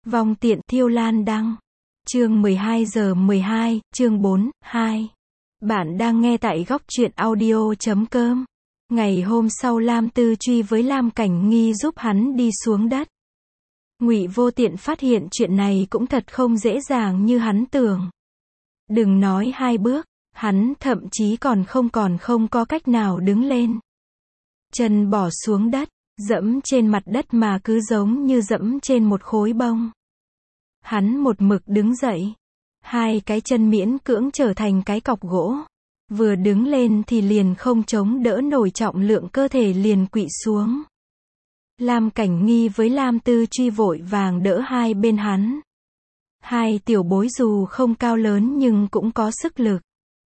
Vong tiện Thiêu Lan đăng. Chương 12:12, chương 4, 2. Bạn đang nghe tại góc truyện audio.com. Ngày hôm sau Lam Tư Truy với Lam Cảnh Nghi giúp hắn đi xuống đất. Ngụy Vô Tiện phát hiện chuyện này cũng thật không dễ dàng như hắn tưởng. Đừng nói 2 bước, hắn thậm chí còn không có cách nào đứng lên. Chân bỏ xuống đất, dẫm trên mặt đất mà cứ giống như dẫm trên một khối bông. Hắn một mực đứng dậy. 2 cái chân miễn cưỡng trở thành cái cọc gỗ. Vừa đứng lên thì liền không chống đỡ nổi trọng lượng cơ thể liền quỵ xuống. Lam Cảnh Nghi với Lam Tư Truy vội vàng đỡ hai bên hắn. 2 tiểu bối dù không cao lớn nhưng cũng có sức lực.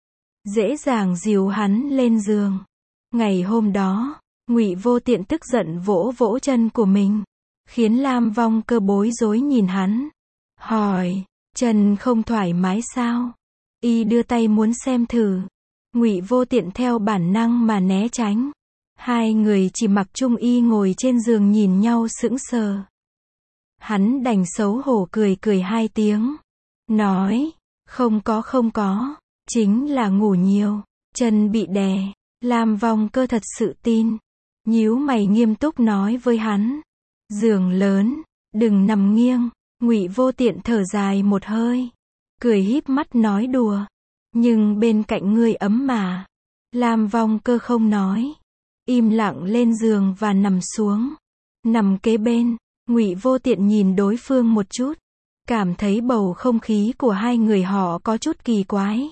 Dễ dàng dìu hắn lên giường. Ngày hôm đó, Ngụy Vô Tiện tức giận vỗ vỗ chân của mình, khiến Lam Vong Cơ bối rối nhìn hắn. Hỏi, chân không thoải mái sao? Y đưa tay muốn xem thử. Ngụy Vô Tiện theo bản năng mà né tránh. 2 người chỉ mặc chung y ngồi trên giường nhìn nhau sững sờ. Hắn đành xấu hổ cười 2 tiếng. Nói, không có, chính là ngủ nhiều, chân bị đè. Lam Vong Cơ thật sự tin. Nhíu mày nghiêm túc nói với hắn. Giường lớn, đừng nằm nghiêng. Ngụy Vô Tiện thở dài một hơi, cười híp mắt nói đùa. Nhưng bên cạnh ngươi ấm mà. Lam Vong Cơ không nói. Im lặng lên giường và nằm xuống. Nằm kế bên, Ngụy Vô Tiện nhìn đối phương một chút. Cảm thấy bầu không khí của 2 người họ có chút kỳ quái.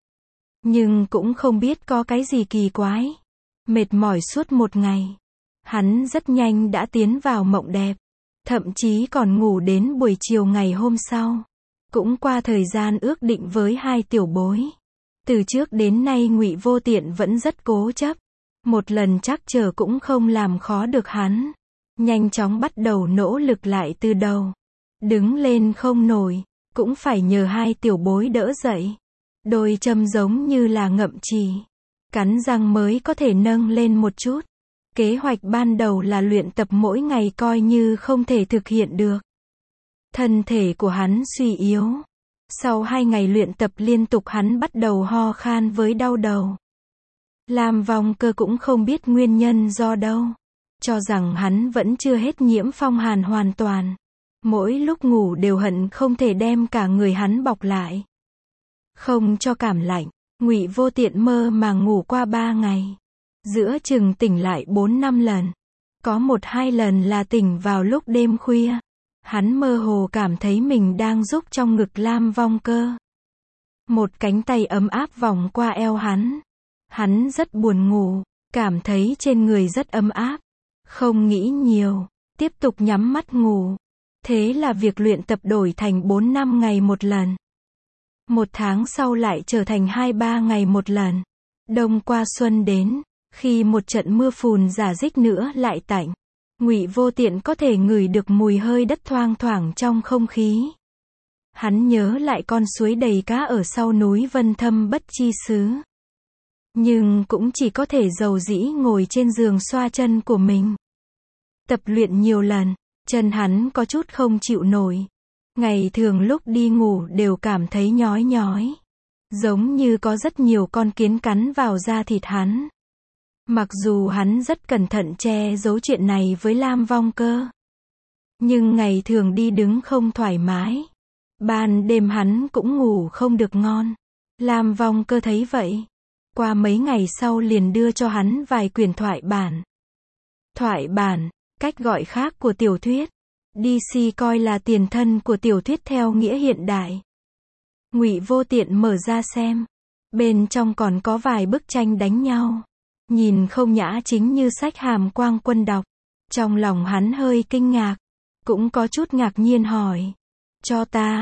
Nhưng cũng không biết có cái gì kỳ quái. Mệt mỏi suốt một ngày. Hắn rất nhanh đã tiến vào mộng đẹp. Thậm chí còn ngủ đến buổi chiều ngày hôm sau. Cũng qua thời gian ước định với 2 tiểu bối. Từ trước đến nay Ngụy Vô Tiện vẫn rất cố chấp. Một lần trắc trở cũng không làm khó được hắn. Nhanh chóng bắt đầu nỗ lực lại từ đầu. Đứng lên không nổi, cũng phải nhờ 2 tiểu bối đỡ dậy. Đôi châm giống như là ngậm chì. Cắn răng mới có thể nâng lên một chút. Kế hoạch ban đầu là luyện tập mỗi ngày coi như không thể thực hiện được. Thân thể của hắn suy yếu. Sau 2 ngày luyện tập liên tục hắn bắt đầu ho khan với đau đầu. Lam Vong Cơ cũng không biết nguyên nhân do đâu. Cho rằng hắn vẫn chưa hết nhiễm phong hàn hoàn toàn. Mỗi lúc ngủ đều hận không thể đem cả người hắn bọc lại. Không cho cảm lạnh, Ngụy Vô Tiện mơ màng ngủ qua 3 ngày. Giữa chừng tỉnh lại 4-5 lần. Có 1-2 lần là tỉnh vào lúc đêm khuya. Hắn mơ hồ cảm thấy mình đang rúc trong ngực Lam Vong Cơ. Một cánh tay ấm áp vòng qua eo hắn. Hắn rất buồn ngủ, cảm thấy trên người rất ấm áp. Không nghĩ nhiều, tiếp tục nhắm mắt ngủ. Thế là việc luyện tập đổi thành 4-5 ngày một lần. 1 tháng sau lại trở thành 2-3 ngày một lần. Đông qua xuân đến, khi một trận mưa phùn rả rích nữa lại tạnh. Ngụy Vô Tiện có thể ngửi được mùi hơi đất thoang thoảng trong không khí. Hắn nhớ lại con suối đầy cá ở sau núi Vân Thâm Bất Chi Xứ. Nhưng cũng chỉ có thể dầu dĩ ngồi trên giường xoa chân của mình. Tập luyện nhiều lần, chân hắn có chút không chịu nổi. Ngày thường lúc đi ngủ đều cảm thấy nhói nhói. Giống như có rất nhiều con kiến cắn vào da thịt hắn. Mặc dù hắn rất cẩn thận che giấu chuyện này với Lam Vong Cơ. Nhưng ngày thường đi đứng không thoải mái. Ban đêm hắn cũng ngủ không được ngon. Lam Vong Cơ thấy vậy. Qua mấy ngày sau liền đưa cho hắn vài quyển thoại bản. Thoại bản, cách gọi khác của tiểu thuyết. DC coi là tiền thân của tiểu thuyết theo nghĩa hiện đại. Ngụy Vô Tiện mở ra xem. Bên trong còn có vài bức tranh đánh nhau. Nhìn không nhã chính như sách Hàm Quang Quân đọc. Trong lòng hắn hơi kinh ngạc. Cũng có chút ngạc nhiên hỏi. Cho ta, ...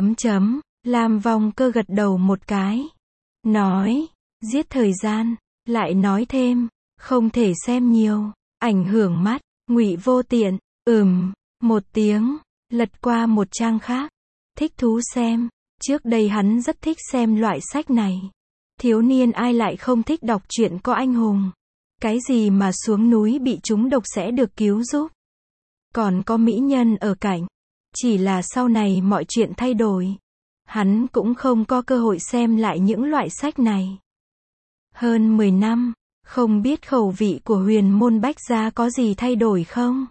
Lam Vong Cơ gật đầu một cái. Nói, giết thời gian. Lại nói thêm, không thể xem nhiều, ảnh hưởng mắt. Ngụy Vô Tiện, một tiếng, lật qua một trang khác. Thích thú xem. Trước đây hắn rất thích xem loại sách này. Thiếu niên ai lại không thích đọc truyện có anh hùng. Cái gì mà xuống núi bị trúng độc sẽ được cứu giúp. Còn có mỹ nhân ở cạnh. Chỉ là sau này mọi chuyện thay đổi. Hắn cũng không có cơ hội xem lại những loại sách này. Hơn 10 năm, không biết khẩu vị của Huyền Môn Bách Gia có gì thay đổi không?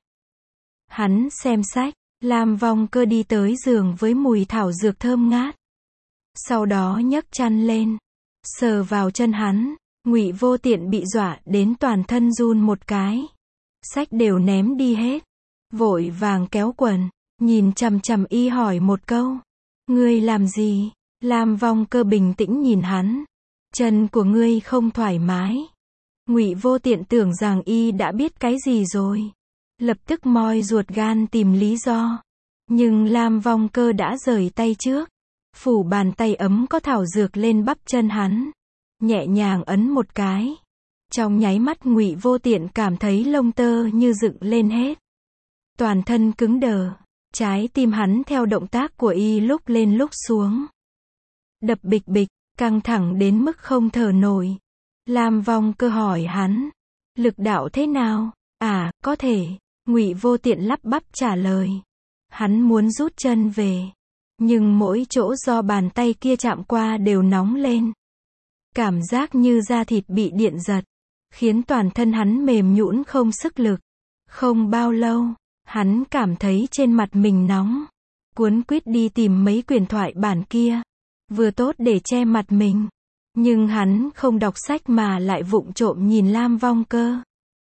Hắn xem sách, Lam Vong Cơ đi tới giường với mùi thảo dược thơm ngát. Sau đó nhấc chăn lên, sờ vào chân hắn, Ngụy Vô Tiện bị dọa đến toàn thân run một cái. Sách đều ném đi hết, vội vàng kéo quần, nhìn chằm chằm y hỏi một câu. Ngươi làm gì? Lam Vong Cơ bình tĩnh nhìn hắn. Chân của ngươi không thoải mái. Ngụy Vô Tiện tưởng rằng y đã biết cái gì rồi. Lập tức moi ruột gan tìm lý do. Nhưng Lam Vong Cơ đã rời tay trước. Phủ bàn tay ấm có thảo dược lên bắp chân hắn. Nhẹ nhàng ấn một cái. Trong nháy mắt Ngụy Vô Tiện cảm thấy lông tơ như dựng lên hết. Toàn thân cứng đờ. Trái tim hắn theo động tác của y lúc lên lúc xuống. Đập bịch bịch, căng thẳng đến mức không thở nổi. Lam Vong Cơ hỏi hắn. Lực đạo thế nào? À, có thể. Ngụy Vô Tiện lắp bắp trả lời. Hắn muốn rút chân về. Nhưng mỗi chỗ do bàn tay kia chạm qua đều nóng lên. Cảm giác như da thịt bị điện giật. Khiến toàn thân hắn mềm nhũn không sức lực. Không bao lâu, hắn cảm thấy trên mặt mình nóng. Cuốn quýt đi tìm mấy quyển thoại bản kia. Vừa tốt để che mặt mình. Nhưng hắn không đọc sách mà lại vụng trộm nhìn Lam Vong Cơ.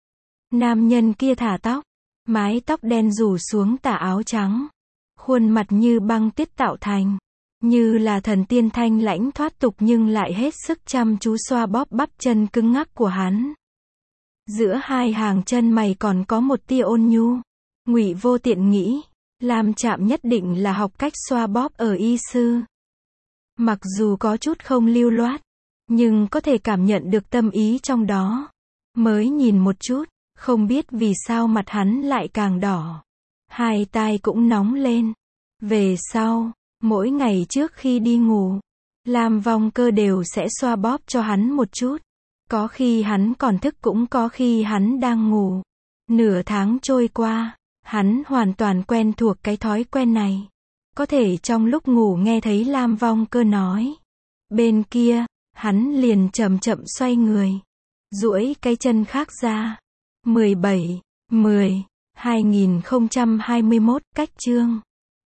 Nam nhân kia thả tóc. Mái tóc đen rủ xuống tà áo trắng. Khuôn mặt như băng tuyết tạo thành. Như là thần tiên thanh lãnh thoát tục nhưng lại hết sức chăm chú xoa bóp bắp chân cứng ngắc của hắn. Giữa hai hàng chân mày còn có một tia ôn nhu. Ngụy Vô Tiện nghĩ, Lam Trạm nhất định là học cách xoa bóp ở y sư. Mặc dù có chút không lưu loát, nhưng có thể cảm nhận được tâm ý trong đó. Mới nhìn một chút, không biết vì sao mặt hắn lại càng đỏ. Hai tai cũng nóng lên. Về sau, mỗi ngày trước khi đi ngủ, Lam Vong Cơ đều sẽ xoa bóp cho hắn một chút. Có khi hắn còn thức cũng có khi hắn đang ngủ. Nửa tháng trôi qua, hắn hoàn toàn quen thuộc cái thói quen này. Có thể trong lúc ngủ nghe thấy Lam Vong Cơ nói. Bên kia, hắn liền chậm chậm xoay người. Duỗi cái chân khác ra. 17/10/2021 cách chương